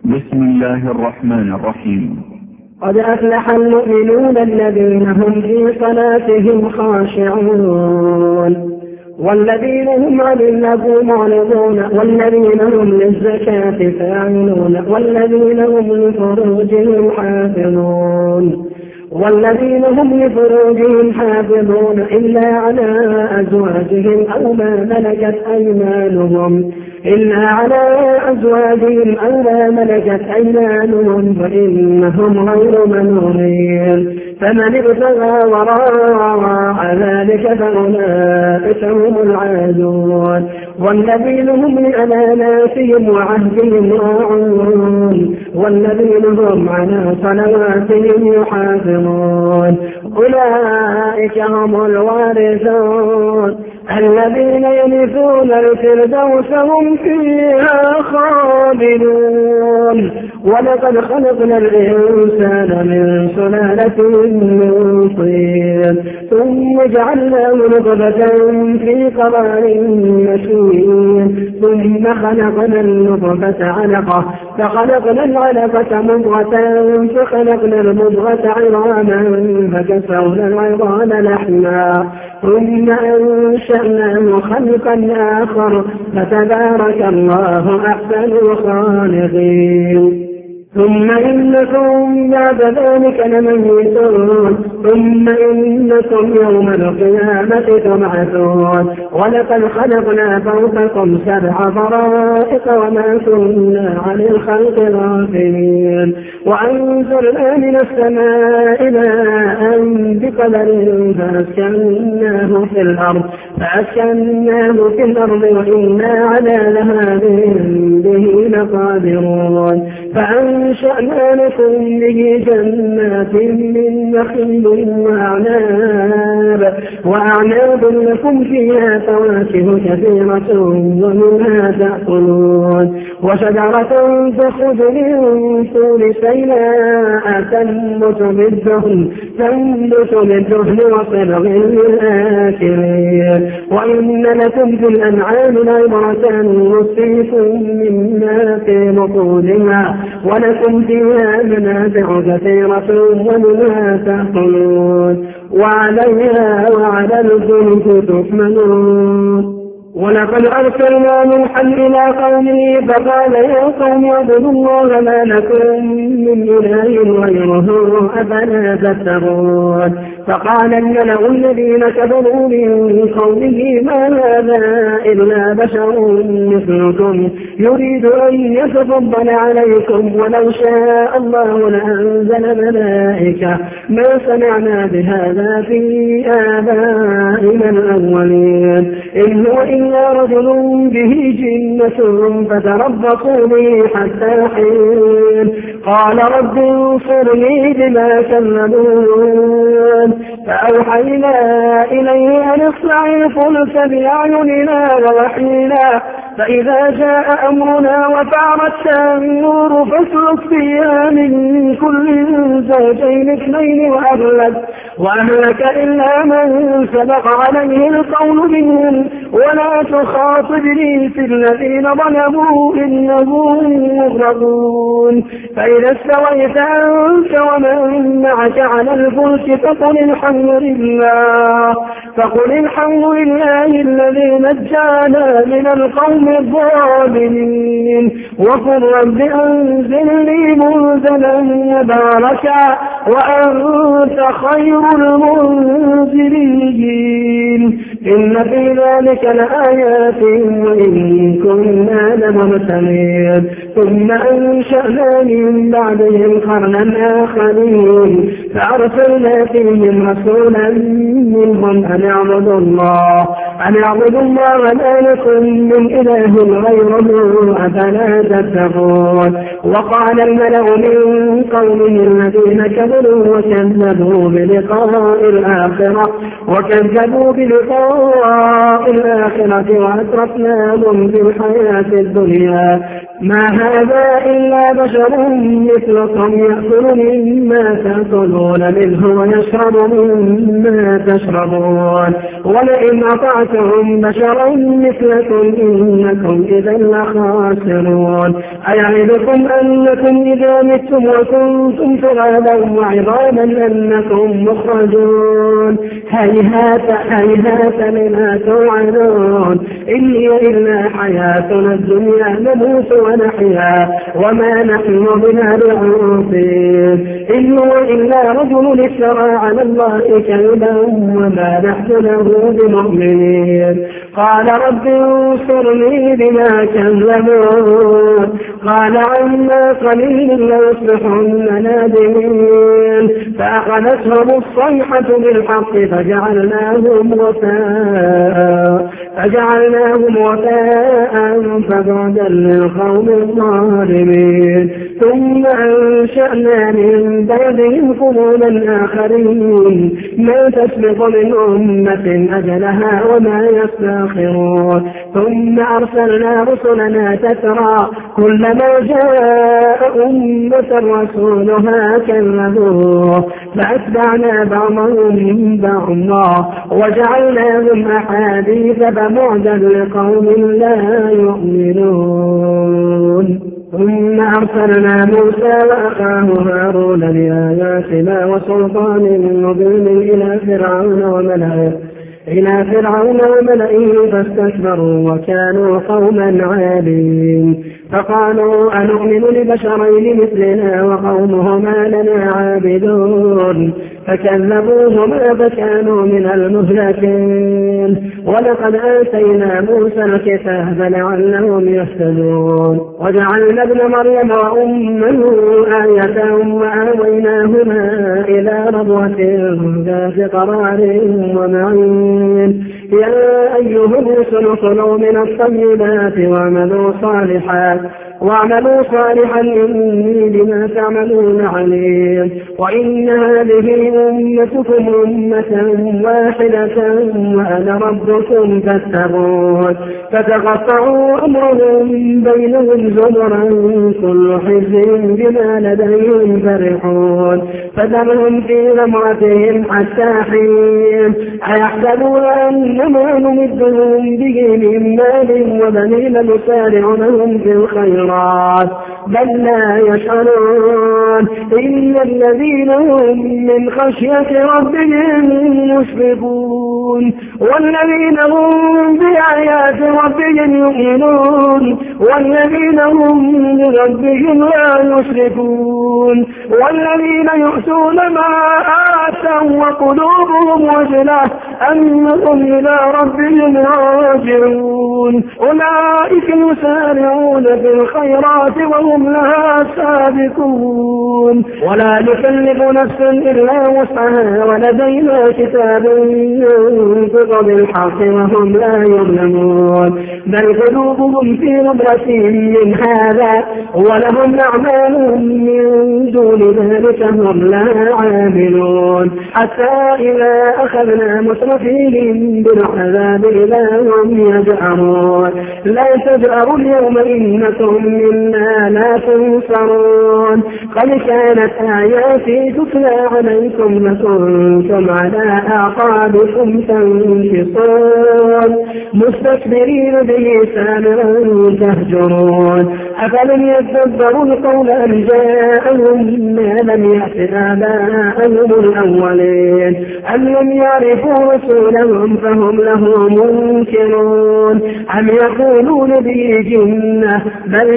بسم الله الرحمن الرحيم. قد أفلح المؤمنون الذين هم في صلاتهم خاشعون والذين هم عن اللغو معرضون والذين هم للزكاة فاعلون والذين هم لفروجهم حافظون إلا على أزواجهم أو ما ملكت أيمانهم فإنهم غير ملومين. فمن ابتغى وراء ذلك فأولئك هم العادون والذين هم لأماناتهم وعهدهم راعون والذين هم على صلواتهم يحافظون أولئك هم الوارثون الذين يرثون الفردوس هم فيها خالدون. ولقد خلقنا الإنسان من سلالة من طين ثم جعلناه نطفة في قرار مكين ثم خلقنا النطفة علقة فخلقنا العلقة مضغة فخلقنا المضغة عظاما فكسونا العظام لحما ثم أنشأناه خلقا آخر فتبارك الله أحسن الخالقين. ثم إنكم بعد ذلك لميتون ثم إنكم يوم القيامة تبعثون. ولقد خلقنا فوقكم 7 طرائق وما كنا عن الخلق غافلين وأنزلنا من السماء ماء بقدر فأسكناه في الأرض وإنا على ذهاب به لقادرون. فأنشأنا لكم به جنات من نخيل وأعناب لكم فيها فواكه كثيرة ومنها تأكلون وشجرة تخرج من طول سيناء تنبت بالدهن وصبغ للآكلين. وإن لكم في الأنعام لعبرة نسقيكم مما في بطونها ولكم فيها منافع كثيرة ومنها تأكلون وعليها وعلى الفلك تحملون. ولقد أرسلنا نوحا إلى قومه فقال يا قوم اعبدوا الله ما لكم من إله غيره أفلا تتقون. فقال الملأ الذين كفروا من قومه ما هذا إلا بشر مثلكم يريد أن يتفضل عليكم ولو شاء الله لأنزل ملائكة ما سمعنا بهذا في آبائنا الأولين إن هو إلا رجل به جنة فتربصوا به حتى حين. قال رب انصرني بما كذبون. فأوحينا إليه أن اصنع الفلك بأعيننا ووحينا فإذا جاء أمرنا وفارت النور فاسلك فيها من كل زوجين 2 وأهلك إلا من سبق عليه القول منهم ولا تخاطبني في الذين ظلموا إنهم مغرقون. فإذا استويت أنت ومن معك على الفلك فقل الحمد لله الذي نجانا من القوم الظالمين وقل رب أنزلني منزلا مباركا وأنت خير المنزلين. إن في ذلك لآيات وإن كنا لمبتلين. ثم أنشأنا من بعدهم قرنا آخرين فأرسلنا فيهم رسولا منهم أن اعبدوا الله ما لكم من إله غيره أفلا تتقون. وقال الملأ من قومه الذين كفروا وكذبوا بلقاء الآخرة وأترفناهم في الحياة الدنيا ما هذا إلا بشر مثلكم يأكل مما تأكلون منه ويشرب مما تشربون ولئن أطعتم بشرا مثلكم إنكم إذا لخاسرون أيعدكم أنكم إذا متم وكنتم ترابا وعظاما أنكم مخرجون هيهات هيهات لما توعدون إن هي إلا حياتنا الدنيا نموت ونحيا وما نحن بمبعوثين إن هو إلا رجل افترى على الله كذبا وما نحن له بمؤمنين قال رب انصرني بما كذبون قال عما قليل ليصبحن نادمين فأخذتهم الصيحة بالحق فجعلناهم وفاء فبعدا للقوم الظالمين ثم أنشأنا من بعدهم قرونا آخرين ما تسبق من أمة أجلها وما يستأخرون ثم أرسلنا رسلنا تترى كلما جاء أمة رسولها كذبوه فأتبعنا بعضهم بعضا وجعلناهم أحاديث فبعدا لقوم لا يؤمنون ثم أرسلنا موسى وأخاه هارون بآياتنا وسلطان مبين إلى فرعون وملئه فاستكبروا وكانوا قوما عالين فقالوا أنؤمن لبشرين مثلنا وقومهما لنا عابدون فكذبوهما فكانوا من المهلكين ولقد آتينا موسى الكتاب لعلهم يهتدون وجعلنا ابن مريم وأمه آية وآويناهما إلى ربوة ذات قرار ومعين يا أيها الرسل كلوا من الطيبات واعملوا صالحا إني بما تعملون عليم وإن هذه أمتكم أمة واحدة وأنا ربكم فاتقون فتقطعوا أمرهم بينهم زمرا كل حزب بما لديهم فرحون فذرهم في غمرتهم حتى حين أيحسبون أنما نمدهم به من مال وبنين نسارع لهم في الخيرات بل لا يشعرون إن الذين هم من خشية ربهم مشفقون والذين هم بآيات ربهم يؤمنون والذين هم بربهم لا يشركون والذين يؤتون ما آتوا وقلوبهم وجلة أنهم إلى ربهم راجعون أولئك يسارعون في الخيرات وهم لها سابقون ولا نكلف نفسا إلا وسعها ولدينا كتاب ينطق بالحق وهم لا يظلمون بل قلوبهم في غمرة من هذا ولهم أعمال من دون ذلك هم لا عاملون حتى إذا أخذنا مترفيهم بالعذاب إذا هم يجأرون لا تجأروا اليوم إنكم منا لا تنصرون قد كانت آياتي تتلى عليكم لكنتم على أعقابكم تنكصون مستكبرين به سامرا تهجرون أفلم يتدبروا القول أم جاءهم ما لم يأت آباءهم الأولين أم لم يعرفوا رسولهم فهم له منكرون أم يقولون به جنة بل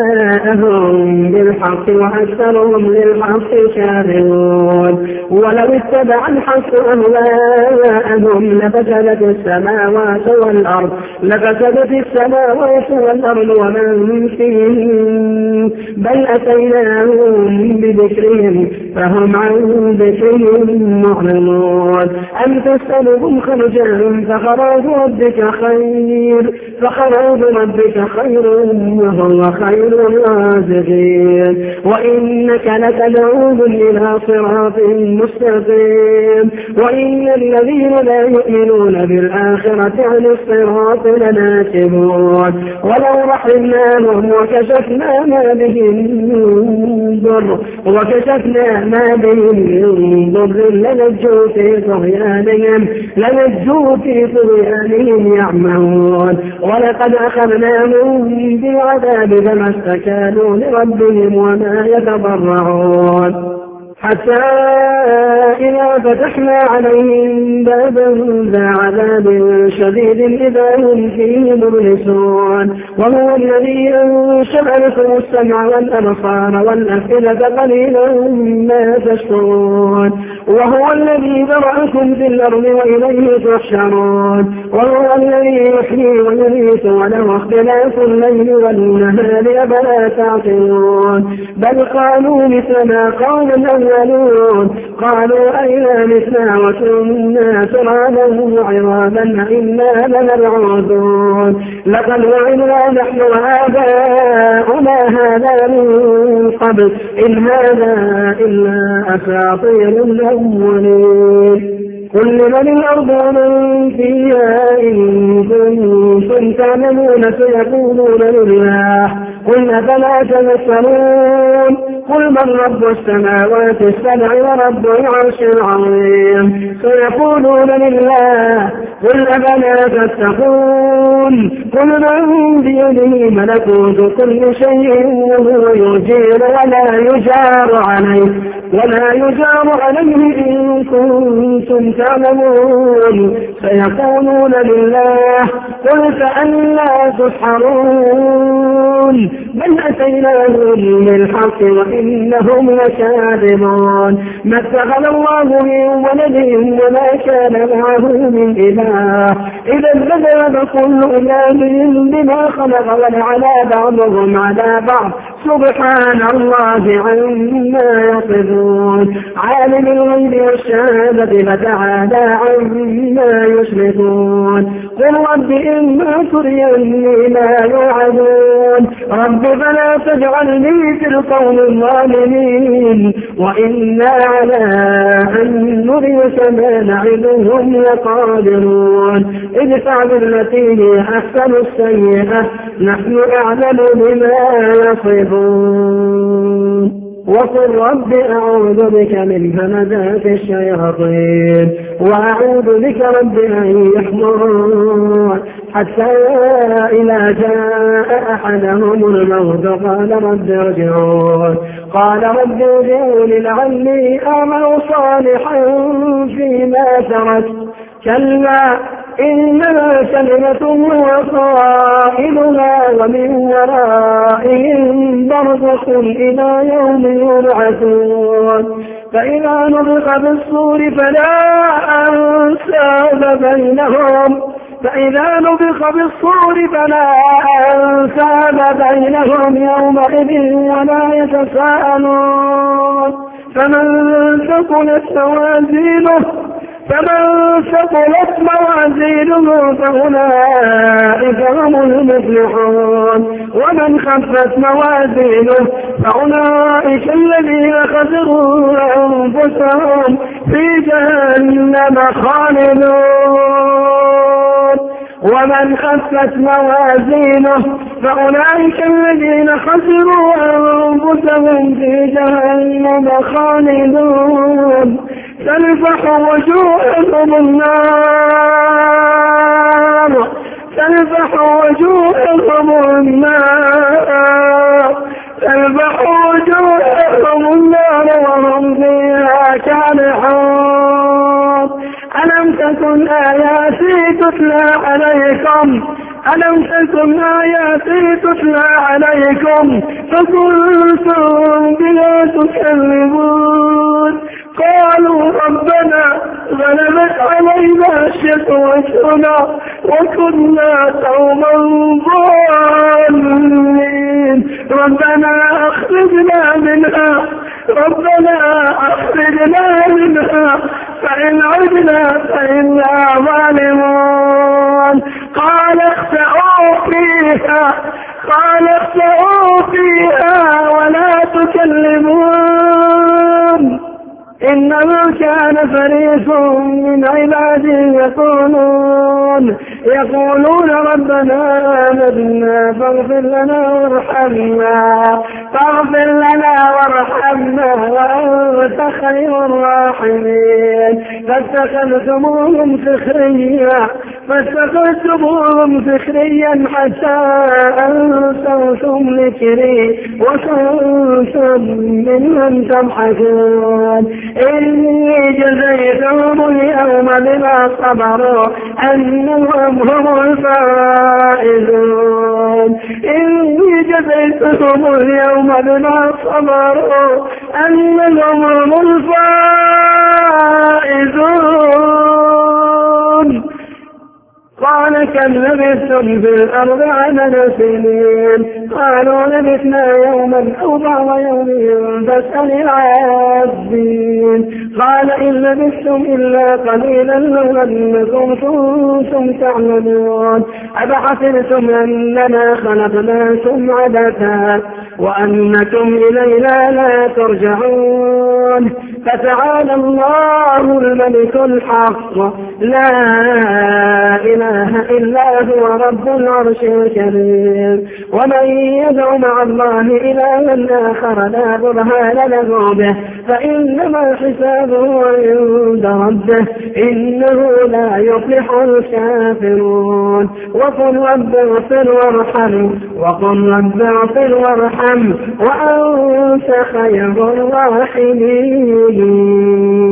جاءهم بالحق وأكثرهم للحق كارهون ولو اتبع الحق أهواءهم لفسدت السماوات والأرض ومن فيهم بل أتيناهم بذكرهم فهم عن ذكرهم معرضون أم تسألهم خرجا فخراج ربك خير وهو خير الرازقين وإنك لتدعوهم إلى صراط مستقيم وإن الذين لا يؤمنون بالآخرة عن الصراط لناكبون ولو رحمناهم وكشفنا ما بهم من ضر لنجوا في طغيانهم يعمهون ولقد أخذناهم بالعذاب فما استكانوا لربهم وما يتضرعون حتى إذا فتحنا عليهم بابا ذا عذاب شديد إذا هم فيه مبلسون وهو الذي أنشأ لكم السمع والأبصار والأفئدة قليلا ما تشكرون وهو الذي ذرأكم في الأرض وإليه تحشرون وهو الذي يحيي ويميت وله اختلاف الليل والنهار أفلا تعقلون بل قالوا مثل ما قال الأولون قالوا أئذا متنا وكنا ترابا وعظاما أئنا لمبعوثون لقد وعدنا نحن وآباؤنا هذا من قبل إن هذا إلا أساطير الأولين قل لمن الأرض ومن فيها إن كنتم تعلمون سيقولون لله قل أفلا تذكرون قل من رب السماوات السبع ورب العرش العظيم سيقولون لله قل أفلا تتقون قل من بيده ملكوت كل شيء وهو يجير ولا يجار عليه إن كنتم تعلمون سيقولون لله قل فأنى تسحرون بل أتيناهم بالحق وإنهم لكاذبون ما اتخذ الله من ولد وما كان معه من إله إذا لذهب كل إله بما خلق ولعلى بعضهم على بعض سبحان الله عما يصفون عالم الغيب والشهادة فتعالى عما يشركون قل رب إما تريني ما يوعدون رب فلا تجعلني في القوم الظالمين وإنا على أن نريك ما نعدهم لقادرون ادفع بالتي هي أحسن السيئة نحن أعلم بما يصفون وقل رب أعوذ بك من همزات الشياطين وأعوذ بك رب أن يحضرون حتى إذا جاء أحدهم الموت قال رب ارجعون لعلي أعمل صالحا فيما تركت كلا إنها كلمة هو قائلها ومن ورائهم برزخ إلى يوم يبعثون فإذا نفخ بالصور فلا أنساب بينهم يومئذ ولا يتساءلون فمن ثقلت موازينه فأولئك هم المفلحون ومن خفت موازينه فأولئك الذين خسروا أنفسهم في جهنم خالدون ومن خفت موازينه فأولئك الذين خسروا أنفسهم في جهنم خالدون تلفح وجوههم النار وهم فيها كالحون ألم تكن آياتي تتلى عليكم فكنتم بها تكذبون قالوا ربنا غلبت علينا شقوتنا وكنا قوما ضالين ربنا ربنا أخرجنا منها فإن عدنا فإنا ظالمون. قال اخسئوا فيها ولا تكلمون إنه كان فريق من عبادي يقولون ربنا آمنا فاغفر لنا وارحمنا وأنت خير الراحمين. فاتخذتموهم سخريا حتى أنسوكم ذكري وكنتم منهم تضحكون. إني جزيتهم اليوم بما صبروا أنهم هم الفائزون. قال كم لبثتم في الأرض عدد سنين؟ قالوا لبثنا يوما أو بعض يوم فاسأل العادين. قال إن لبثتم إلا قليلا لو أنكم كنتم تعلمون. أفحسبتم أننا خلقناكم عبثا وأنكم إلينا لا ترجعون. فتعالى الله الملك الحق لا إله إلا هو رب العرش الكريم. ومن يدع مع الله إلها آخر لا برهان له به فإنما حسابه عند ربه إنه لا يفلح الكافرون. وقل رب اغفر وارحم وأنت خير الراحمين.